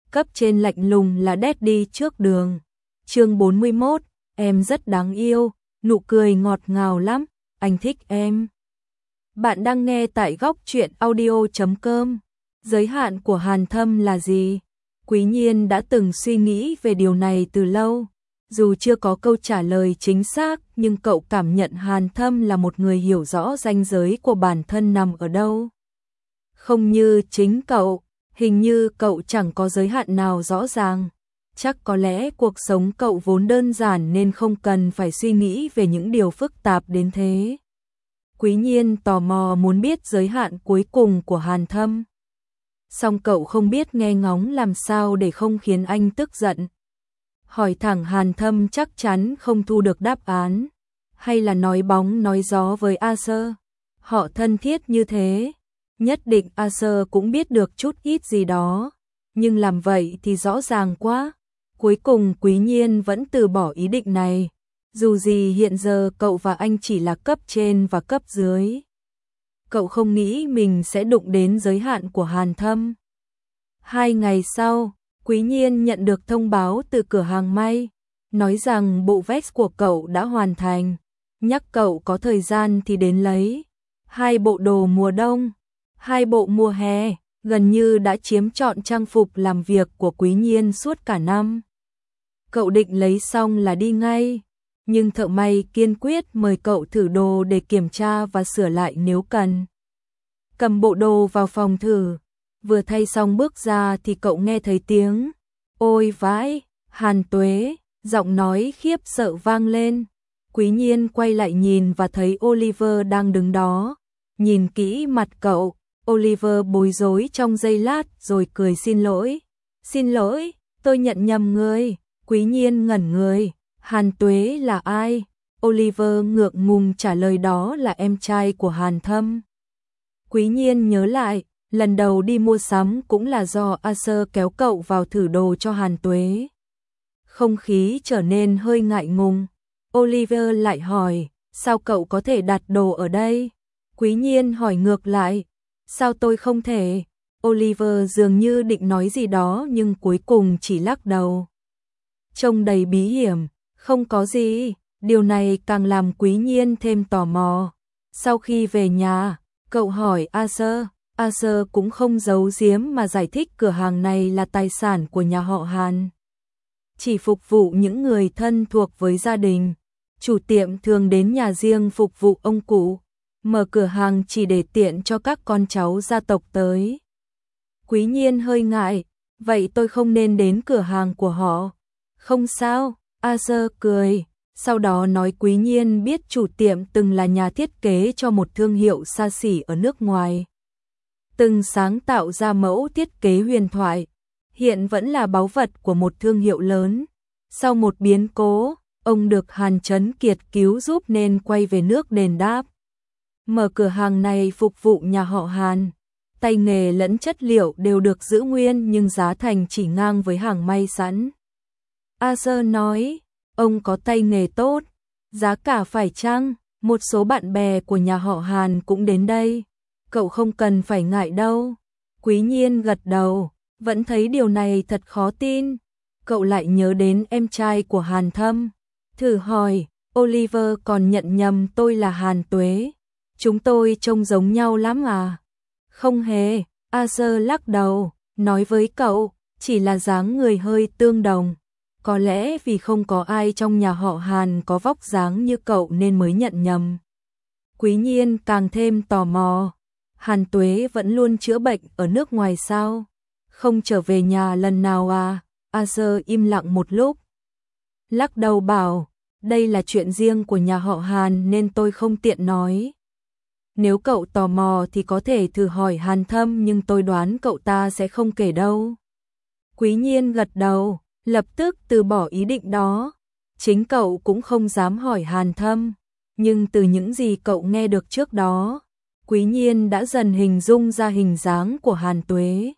cấp trên lạnh lùng là Daddy trước đường. Chương 41, em rất đáng yêu, nụ cười ngọt ngào lắm, anh thích em. Bạn đang nghe tại góc truyện audio.com. Giới hạn của Hàn Thâm là gì? Quý Nhiên đã từng suy nghĩ về điều này từ lâu. Dù chưa có câu trả lời chính xác, nhưng cậu cảm nhận Hàn Thâm là một người hiểu rõ ranh giới của bản thân nằm ở đâu. Không như chính cậu, hình như cậu chẳng có giới hạn nào rõ ràng. Chắc có lẽ cuộc sống cậu vốn đơn giản nên không cần phải suy nghĩ về những điều phức tạp đến thế. Quý Nhiên tò mò muốn biết giới hạn cuối cùng của Hàn Thâm. Song cậu không biết nghe ngóng làm sao để không khiến anh tức giận. Hỏi thẳng Hàn Thâm chắc chắn không thu được đáp án. Hay là nói bóng nói gió với A Sơ. Họ thân thiết như thế. Nhất định A Sơ cũng biết được chút ít gì đó. Nhưng làm vậy thì rõ ràng quá. Cuối cùng Quý Nhiên vẫn từ bỏ ý định này. Dù gì hiện giờ cậu và anh chỉ là cấp trên và cấp dưới. Cậu không nghĩ mình sẽ đụng đến giới hạn của Hàn Thâm. 2 ngày sau, Quý Nhiên nhận được thông báo từ cửa hàng may, nói rằng bộ vest của cậu đã hoàn thành, nhắc cậu có thời gian thì đến lấy. 2 bộ đồ mùa đông, 2 bộ mùa hè, gần như đã chiếm trọn trang phục làm việc của Quý Nhiên suốt cả năm. Cậu định lấy xong là đi ngay, nhưng thợ may kiên quyết mời cậu thử đồ để kiểm tra và sửa lại nếu cần. Cầm bộ đồ vào phòng thử, vừa thay xong bước ra thì cậu nghe thấy tiếng "Ôi vãi, Hàn Tuế", giọng nói khiếp sợ vang lên. Quý Nhiên quay lại nhìn và thấy Oliver đang đứng đó. Nhìn kỹ mặt cậu, Oliver bối rối trong giây lát rồi cười xin lỗi. "Xin lỗi, tôi nhận nhầm người." Quý Nhiên ngẩn người. "Hàn Tuế là ai?" Oliver ngượng ngùng trả lời, "Đó là em trai của Hàn Thâm." Quý Nhiên nhớ lại, lần đầu đi mua sắm cũng là do A Sơ kéo cậu vào thử đồ cho Hàn Tuế. Không khí trở nên hơi ngại ngùng. Oliver lại hỏi, "Sao cậu có thể đặt đồ ở đây?" Quý Nhiên hỏi ngược lại, "Sao tôi không thể?" Oliver dường như định nói gì đó nhưng cuối cùng chỉ lắc đầu. Trông đầy bí hiểm, "Không có gì." Điều này càng làm Quý Nhiên thêm tò mò. Sau khi về nhà, cậu hỏi A Sơ. A Sơ cũng không giấu giếm mà giải thích cửa hàng này là tài sản của nhà họ Hàn. Chỉ phục vụ những người thân thuộc với gia đình. Chủ tiệm thường đến nhà riêng phục vụ ông cụ. Mở cửa hàng chỉ để tiện cho các con cháu gia tộc tới. Quý Nhiên hơi ngại, "Vậy tôi không nên đến cửa hàng của họ?" "Không sao." A Sơ cười. Sau đó nói Quý Nhiên biết chủ tiệm từng là nhà thiết kế cho một thương hiệu xa xỉ ở nước ngoài. Từng sáng tạo ra mẫu thiết kế huyền thoại, hiện vẫn là báu vật của một thương hiệu lớn. Sau một biến cố, ông được Hàn Chấn Kiệt cứu giúp nên quay về nước đền đáp. Mở cửa hàng này phục vụ nhà họ Hàn. Tay nghề lẫn chất liệu đều được giữ nguyên nhưng giá thành chỉ ngang với hàng may sẵn. A Sơ nói, "Ông có tay nghề tốt, giá cả phải chăng? Một số bạn bè của nhà họ Hàn cũng đến đây. Cậu không cần phải ngại đâu." Quý Nhiên gật đầu, vẫn thấy điều này thật khó tin. Cậu lại nhớ đến em trai của Hàn Thâm. Thử hỏi, "Oliver còn nhận nhầm tôi là Hàn Tuế. Chúng tôi trông giống nhau lắm à?" "Không hề." A Sơ lắc đầu, nói với cậu, "Chỉ là dáng người hơi tương đồng. Có lẽ vì không có ai trong nhà họ Hàn có vóc dáng như cậu nên mới nhận nhầm." Quý Nhiên càng thêm tò mò. "Hàn Tuế vẫn luôn chữa bệnh ở nước ngoài sao? Không trở về nhà lần nào à?" A Sơ im lặng một lúc. Lắc đầu bảo, "Đây là chuyện riêng của nhà họ Hàn nên tôi không tiện nói. Nếu cậu tò mò thì có thể thử hỏi Hàn Thâm nhưng tôi đoán cậu ta sẽ không kể đâu." Quý Nhiên gật đầu, lập tức từ bỏ ý định đó. Chính cậu cũng không dám hỏi Hàn Thâm, nhưng từ những gì cậu nghe được trước đó, Quý Nhiên đã dần hình dung ra hình dáng của Hàn Tuế.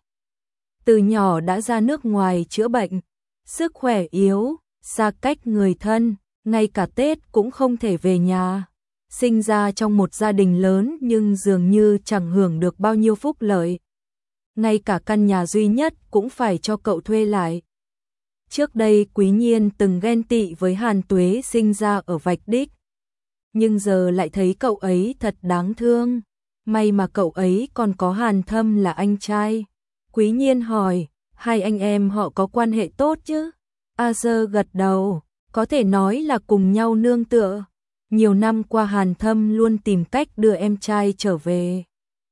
Từ nhỏ đã ra nước ngoài chữa bệnh, sức khỏe yếu, xa cách người thân, ngay cả Tết cũng không thể về nhà. Sinh ra trong một gia đình lớn nhưng dường như chẳng hưởng được bao nhiêu phúc lợi. ngay cả căn nhà duy nhất cũng phải cho cậu thuê lại. Trước đây Quý Nhiên từng ghen tị với Hàn Tuế sinh ra ở Vạch Đích, nhưng giờ lại thấy cậu ấy thật đáng thương. May mà cậu ấy còn có Hàn Thâm là anh trai. Quý Nhiên hỏi, hai anh em họ có quan hệ tốt chứ? A Sơ gật đầu, có thể nói là cùng nhau nương tựa. Nhiều năm qua Hàn Thâm luôn tìm cách đưa em trai trở về.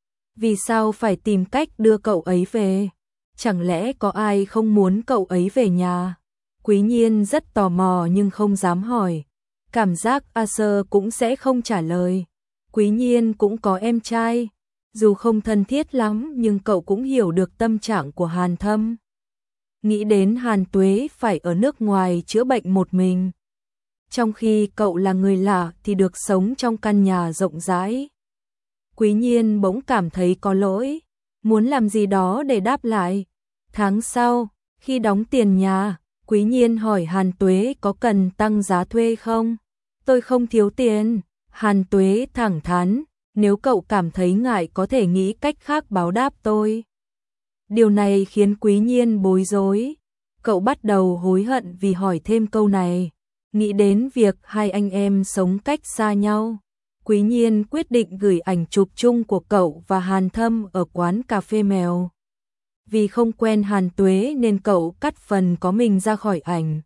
Vì sao phải tìm cách đưa cậu ấy về? Chẳng lẽ có ai không muốn cậu ấy về nhà? Quý Nhiên rất tò mò nhưng không dám hỏi. Cảm giác A Sơ cũng sẽ không trả lời. Quý Nhiên cũng có em trai. Dù không thân thiết lắm nhưng cậu cũng hiểu được tâm trạng của Hàn Thâm. Nghĩ đến Hàn Tuế phải ở nước ngoài chữa bệnh một mình, trong khi cậu là người lạ thì được sống trong căn nhà rộng rãi. Quý Nhiên bỗng cảm thấy có lỗi, muốn làm gì đó để đáp lại. Tháng sau, khi đóng tiền nhà, Quý Nhiên hỏi Hàn Tuế có cần tăng giá thuê không? Tôi không thiếu tiền. Hàn Tuế thẳng thắn, nếu cậu cảm thấy ngại có thể nghĩ cách khác báo đáp tôi. Điều này khiến Quý Nhiên bối rối. Cậu bắt đầu hối hận vì hỏi thêm câu này. Nghĩ đến việc hai anh em sống cách xa nhau, Quý Nhiên quyết định gửi ảnh chụp chung của cậu và Hàn Thâm ở quán cà phê mèo. Vì không quen Hàn Tuế nên cậu cắt phần có mình ra khỏi ảnh.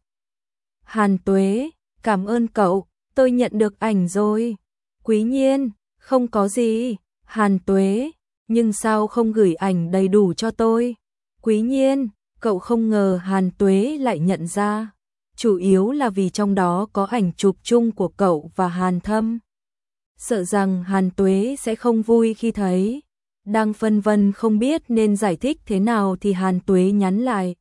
Hàn Tuế, cảm ơn cậu, tôi nhận được ảnh rồi. Quý Nhiên, không có gì. Hàn Tuế, nhưng sao không gửi ảnh đầy đủ cho tôi? Quý Nhiên, cậu không ngờ Hàn Tuế lại nhận ra. Chủ yếu là vì trong đó có ảnh chụp chung của cậu và Hàn Thâm. Sợ rằng Hàn Tuế sẽ không vui khi thấy. Đang phân vân không biết nên giải thích thế nào thì Hàn Tuế nhắn lại.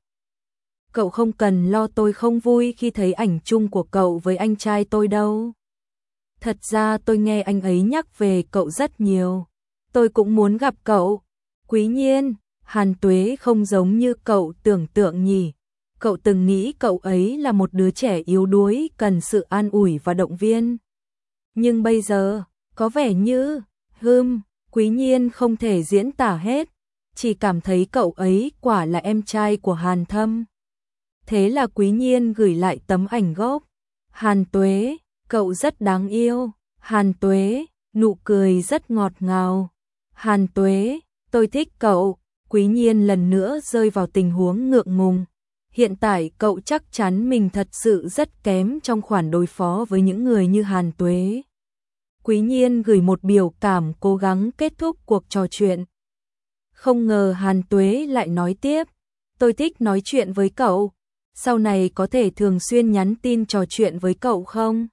Cậu không cần lo, tôi không vui khi thấy ảnh chung của cậu với anh trai tôi đâu. Thật ra tôi nghe anh ấy nhắc về cậu rất nhiều. Tôi cũng muốn gặp cậu. Quý Nhiên, Hàn Tuế không giống như cậu tưởng tượng nhỉ. Cậu từng nghĩ cậu ấy là một đứa trẻ yếu đuối cần sự an ủi và động viên. Nhưng bây giờ, có vẻ như, Quý Nhiên không thể diễn tả hết. Chỉ cảm thấy cậu ấy quả là em trai của Hàn Thâm. Thế là Quý Nhiên gửi lại tấm ảnh gốc. Hàn Tuế, cậu rất đáng yêu. Hàn Tuế, nụ cười rất ngọt ngào. Hàn Tuế, tôi thích cậu. Quý Nhiên lần nữa rơi vào tình huống ngượng ngùng. Hiện tại cậu chắc chắn mình thật sự rất kém trong khoản đối phó với những người như Hàn Tuế. Quý Nhiên gửi một biểu cảm cố gắng kết thúc cuộc trò chuyện. Không ngờ Hàn Tuế lại nói tiếp. Tôi thích nói chuyện với cậu. Sau này có thể thường xuyên nhắn tin trò chuyện với cậu không?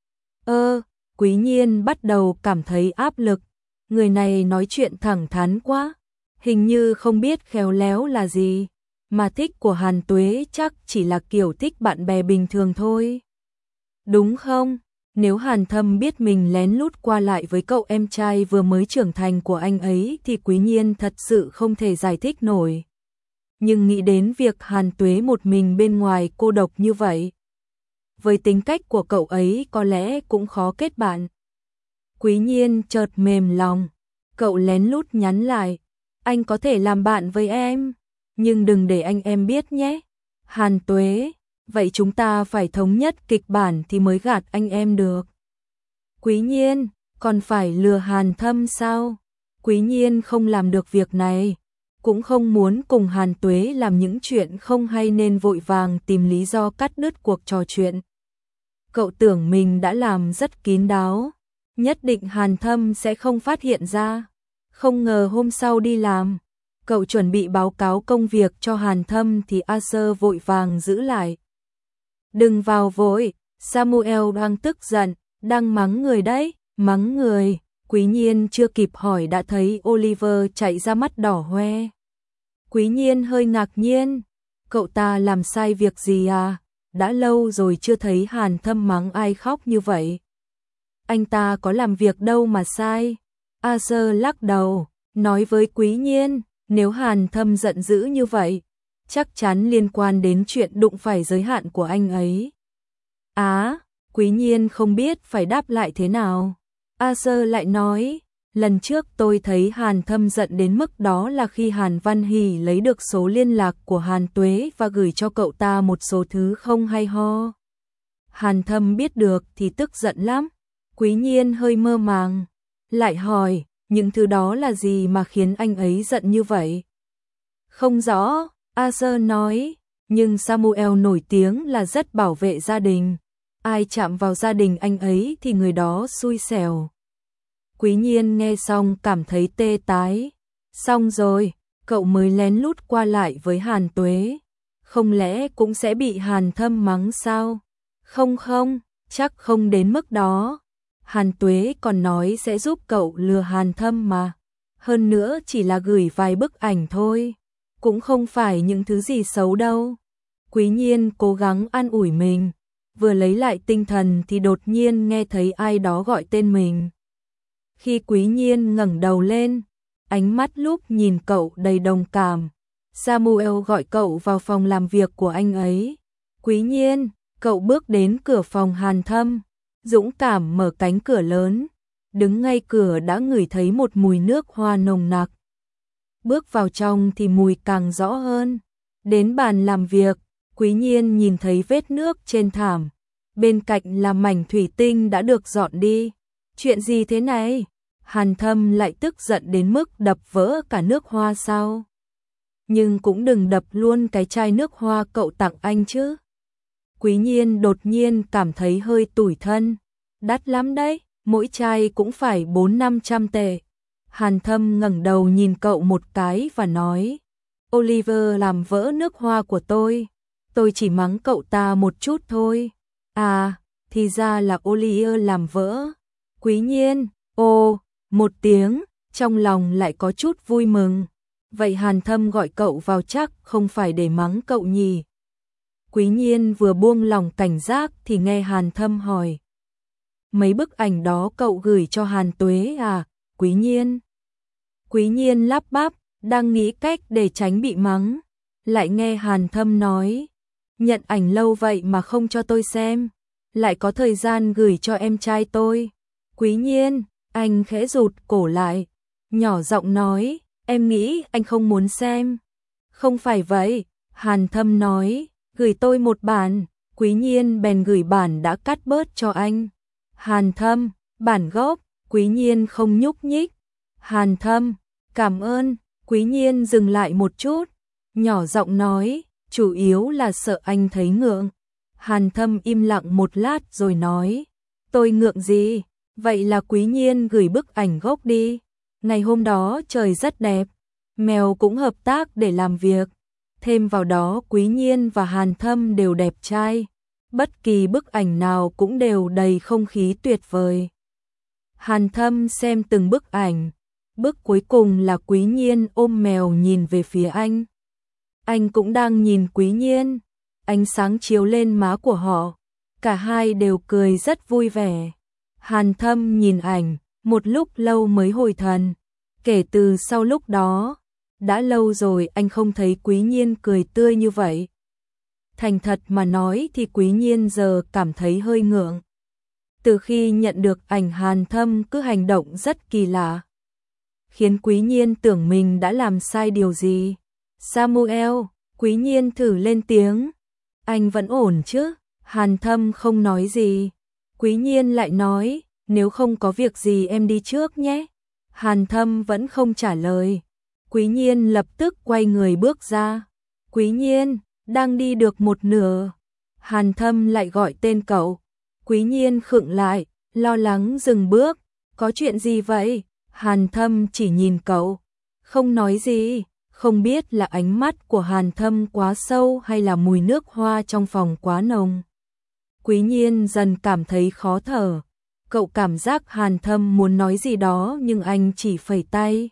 Quý Nhiên bắt đầu cảm thấy áp lực. Người này nói chuyện thẳng thắn quá. Hình như không biết khéo léo là gì. Mà thích của Hàn Tuế chắc chỉ là kiểu thích bạn bè bình thường thôi. Đúng không? Nếu Hàn Thâm biết mình lén lút qua lại với cậu em trai vừa mới trưởng thành của anh ấy thì Quý Nhiên thật sự không thể giải thích nổi. Nhưng nghĩ đến việc Hàn Tuế một mình bên ngoài cô độc như vậy, với tính cách của cậu ấy có lẽ cũng khó kết bạn. Quý Nhiên chợt mềm lòng. Cậu lén lút nhắn lại. Anh có thể làm bạn với em, nhưng đừng để anh em biết nhé. Hàn Tuế, vậy chúng ta phải thống nhất kịch bản thì mới gạt anh em được. Quý Nhiên, còn phải lừa Hàn Thâm sao? Quý Nhiên không làm được việc này, cũng không muốn cùng Hàn Tuế làm những chuyện không hay nên vội vàng tìm lý do cắt đứt cuộc trò chuyện. Cậu tưởng mình đã làm rất kín đáo, nhất định Hàn Thâm sẽ không phát hiện ra. Không ngờ hôm sau đi làm, cậu chuẩn bị báo cáo công việc cho Hàn Thâm thì A Sơ vội vàng giữ lại. Đừng vào vội, Samuel đang tức giận, đang mắng người đấy. Mắng người? Quý Nhiên chưa kịp hỏi đã thấy Oliver chạy ra mắt đỏ hoe. Quý Nhiên hơi ngạc nhiên. Cậu ta làm sai việc gì à? Đã lâu rồi chưa thấy Hàn Thâm mắng ai khóc như vậy. Anh ta có làm việc đâu mà sai. A Sơ lắc đầu, nói với Quý Nhiên, nếu Hàn Thâm giận dữ như vậy, chắc chắn liên quan đến chuyện đụng phải giới hạn của anh ấy. Quý Nhiên không biết phải đáp lại thế nào. A Sơ lại nói, Lần trước tôi thấy Hàn Thâm giận đến mức đó là khi Hàn Văn Hỷ lấy được số liên lạc của Hàn Tuế và gửi cho cậu ta một số thứ không hay ho. Hàn Thâm biết được thì tức giận lắm. Quý Nhiên hơi mơ màng, lại hỏi, những thứ đó là gì mà khiến anh ấy giận như vậy? Không rõ, Arthur nói, nhưng Samuel nổi tiếng là rất bảo vệ gia đình. Ai chạm vào gia đình anh ấy thì người đó xui xẻo. Quý Nhiên nghe xong cảm thấy tê tái. Xong rồi, cậu mới lén lút qua lại với Hàn Tuế. Không lẽ cũng sẽ bị Hàn Thâm mắng sao? Không không, chắc không đến mức đó. Hàn Tuế còn nói sẽ giúp cậu lừa Hàn Thâm mà. Hơn nữa chỉ là gửi vài bức ảnh thôi. Cũng không phải những thứ gì xấu đâu. Quý Nhiên cố gắng an ủi mình. Vừa lấy lại tinh thần thì đột nhiên nghe thấy ai đó gọi tên mình. Khi Quý Nhiên ngẩng đầu lên, ánh mắt lúc nhìn cậu đầy đồng cảm. Samuel gọi cậu vào phòng làm việc của anh ấy. Quý Nhiên, cậu bước đến cửa phòng Hàn Thâm, dũng cảm mở cánh cửa lớn. Đứng ngay cửa đã ngửi thấy một mùi nước hoa nồng nặc. Bước vào trong thì mùi càng rõ hơn. Đến bàn làm việc, Quý Nhiên nhìn thấy vết nước trên thảm. Bên cạnh là mảnh thủy tinh đã được dọn đi. Chuyện gì thế này? Hàn Thâm lại tức giận đến mức đập vỡ cả nước hoa sao? Nhưng cũng đừng đập luôn cái chai nước hoa cậu tặng anh chứ. Quý Nhiên đột nhiên cảm thấy hơi tủi thân. Đắt lắm đấy, mỗi chai cũng phải 400-500 tệ. Hàn Thâm ngẩng đầu nhìn cậu một cái và nói, Oliver làm vỡ nước hoa của tôi chỉ mắng cậu ta một chút thôi. À, thì ra là Oliver làm vỡ. Quý Nhiên, một tiếng, trong lòng lại có chút vui mừng. Vậy Hàn Thâm gọi cậu vào chắc không phải để mắng cậu nhỉ? Quý Nhiên vừa buông lòng cảnh giác thì nghe Hàn Thâm hỏi. Mấy bức ảnh đó cậu gửi cho Hàn Tuế à, Quý Nhiên? Quý Nhiên lắp bắp, đang nghĩ cách để tránh bị mắng. Lại nghe Hàn Thâm nói, nhận ảnh lâu vậy mà không cho tôi xem, lại có thời gian gửi cho em trai tôi. Quý Nhiên, anh khẽ rụt cổ lại, nhỏ giọng nói, em nghĩ anh không muốn xem. Không phải vậy, Hàn Thâm nói, gửi tôi một bản. Quý Nhiên bèn gửi bản đã cắt bớt cho anh. Hàn Thâm, bản gốc. Quý Nhiên không nhúc nhích. Hàn Thâm, cảm ơn. Quý Nhiên dừng lại một chút, nhỏ giọng nói, chủ yếu là sợ anh thấy ngượng. Hàn Thâm im lặng một lát rồi nói, tôi ngượng gì? Vậy là Quý Nhiên gửi bức ảnh gốc đi. Ngày hôm đó trời rất đẹp, mèo cũng hợp tác để làm việc. Thêm vào đó Quý Nhiên và Hàn Thâm đều đẹp trai. Bất kỳ bức ảnh nào cũng đều đầy không khí tuyệt vời. Hàn Thâm xem từng bức ảnh. Bức cuối cùng là Quý Nhiên ôm mèo nhìn về phía anh. Anh cũng đang nhìn Quý Nhiên. Ánh sáng chiếu lên má của họ. Cả hai đều cười rất vui vẻ. Hàn Thâm nhìn ảnh, một lúc lâu mới hồi thần. Kể từ sau lúc đó, đã lâu rồi anh không thấy Quý Nhiên cười tươi như vậy. Thành thật mà nói thì Quý Nhiên giờ cảm thấy hơi ngượng. Từ khi nhận được ảnh Hàn Thâm cứ hành động rất kỳ lạ, khiến Quý Nhiên tưởng mình đã làm sai điều gì. Samuel, Quý Nhiên thử lên tiếng. Anh vẫn ổn chứ? Hàn Thâm không nói gì. Quý Nhiên lại nói, nếu không có việc gì em đi trước nhé. Hàn Thâm vẫn không trả lời. Quý Nhiên lập tức quay người bước ra. Quý Nhiên, đang đi được một nửa. Hàn Thâm lại gọi tên cậu. Quý Nhiên khựng lại, lo lắng dừng bước. Có chuyện gì vậy? Hàn Thâm chỉ nhìn cậu, không nói gì. Không biết là ánh mắt của Hàn Thâm quá sâu hay là mùi nước hoa trong phòng quá nồng. Quý Nhiên dần cảm thấy khó thở. Cậu cảm giác Hàn Thâm muốn nói gì đó nhưng anh chỉ phẩy tay.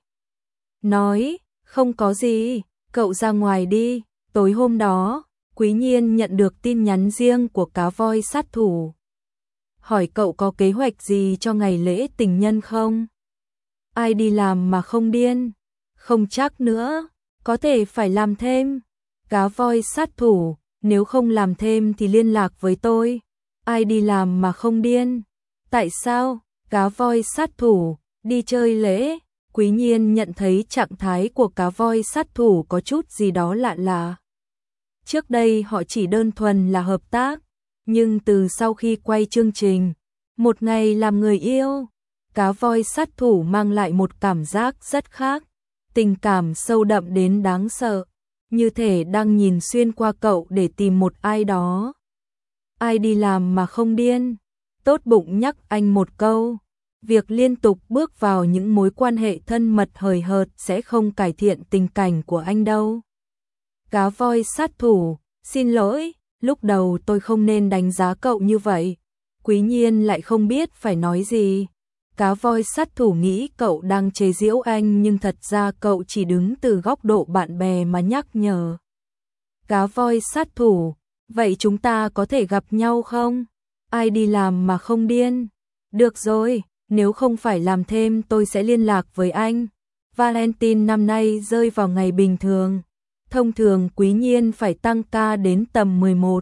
Nói, không có gì, cậu ra ngoài đi. Tối hôm đó, Quý Nhiên nhận được tin nhắn riêng của cá voi sát thủ. Hỏi cậu có kế hoạch gì cho ngày lễ tình nhân không? Ai đi làm mà không điên? Không chắc nữa, có thể phải làm thêm. Cá voi sát thủ, nếu không làm thêm thì liên lạc với tôi. Ai đi làm mà không điên? Tại sao? Cá voi sát thủ, Đi chơi lễ, Quý Nhiên nhận thấy trạng thái của cá voi sát thủ có chút gì đó lạ lạ. Trước đây họ chỉ đơn thuần là hợp tác, nhưng từ sau khi quay chương trình, một ngày làm người yêu, cá voi sát thủ mang lại một cảm giác rất khác, tình cảm sâu đậm đến đáng sợ, như thể đang nhìn xuyên qua cậu để tìm một ai đó. Ai đi làm mà không điên, tốt bụng nhắc anh một câu, việc liên tục bước vào những mối quan hệ thân mật hời hợt sẽ không cải thiện tình cảnh của anh đâu. Cá voi sát thủ, xin lỗi, lúc đầu tôi không nên đánh giá cậu như vậy. Quý Nhiên lại không biết phải nói gì. Cá voi sát thủ nghĩ cậu đang chế giễu anh nhưng thật ra cậu chỉ đứng từ góc độ bạn bè mà nhắc nhở. Cá voi sát thủ, vậy chúng ta có thể gặp nhau không? Ai đi làm mà không điên? Được rồi, nếu không phải làm thêm tôi sẽ liên lạc với anh. Valentine năm nay rơi vào ngày bình thường. Thông thường Quý Nhiên phải tăng ca đến tầm 11,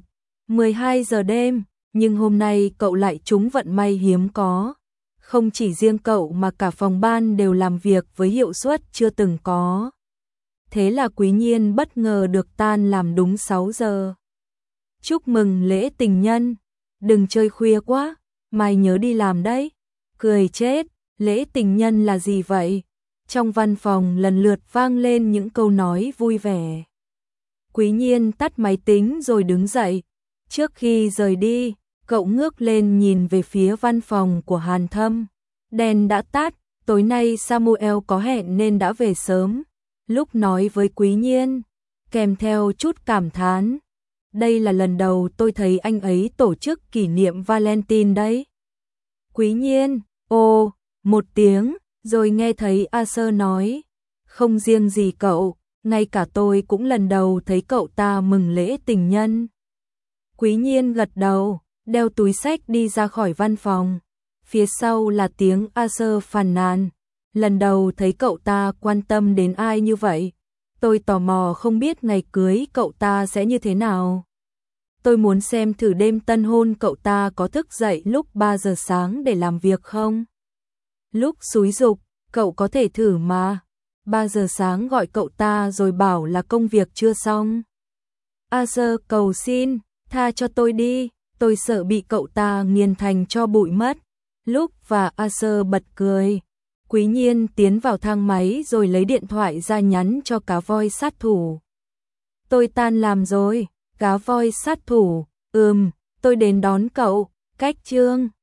12 giờ đêm, nhưng hôm nay cậu lại trúng vận may hiếm có. Không chỉ riêng cậu mà cả phòng ban đều làm việc với hiệu suất chưa từng có. Thế là Quý Nhiên bất ngờ được tan làm đúng 6 giờ. Chúc mừng lễ tình nhân, đừng chơi khuya quá, mai nhớ đi làm đấy. Cười chết, lễ tình nhân là gì vậy? Trong văn phòng lần lượt vang lên những câu nói vui vẻ. Quý Nhiên tắt máy tính rồi đứng dậy. Trước khi rời đi, cậu ngước lên nhìn về phía văn phòng của Hàn Thâm. Đèn đã tắt, tối nay Samuel có hẹn nên đã về sớm. Lúc nói với Quý Nhiên, kèm theo chút cảm thán. Đây là lần đầu tôi thấy anh ấy tổ chức kỷ niệm Valentine đấy. Quý Nhiên, ồ, một tiếng, rồi nghe thấy Acer nói. Không riêng gì cậu, ngay cả tôi cũng lần đầu thấy cậu ta mừng lễ tình nhân. Quý Nhiên gật đầu, đeo túi xách đi ra khỏi văn phòng. Phía sau là tiếng Acer phàn nàn. Lần đầu thấy cậu ta quan tâm đến ai như vậy. Tôi tò mò không biết ngày cưới cậu ta sẽ như thế nào. Tôi muốn xem thử đêm tân hôn cậu ta có thức dậy lúc 3 giờ sáng để làm việc không. Lúc xúi giục, cậu có thể thử mà. 3 giờ sáng gọi cậu ta rồi bảo là công việc chưa xong. Acer cầu xin, tha cho tôi đi, tôi sợ bị cậu ta nghiền thành cho bụi mất. Lúc và Acer bật cười. Quý Nhiên tiến vào thang máy rồi lấy điện thoại ra nhắn cho cá voi sát thủ. Tôi tan làm rồi, cá voi sát thủ, tôi đến đón cậu, cách chương.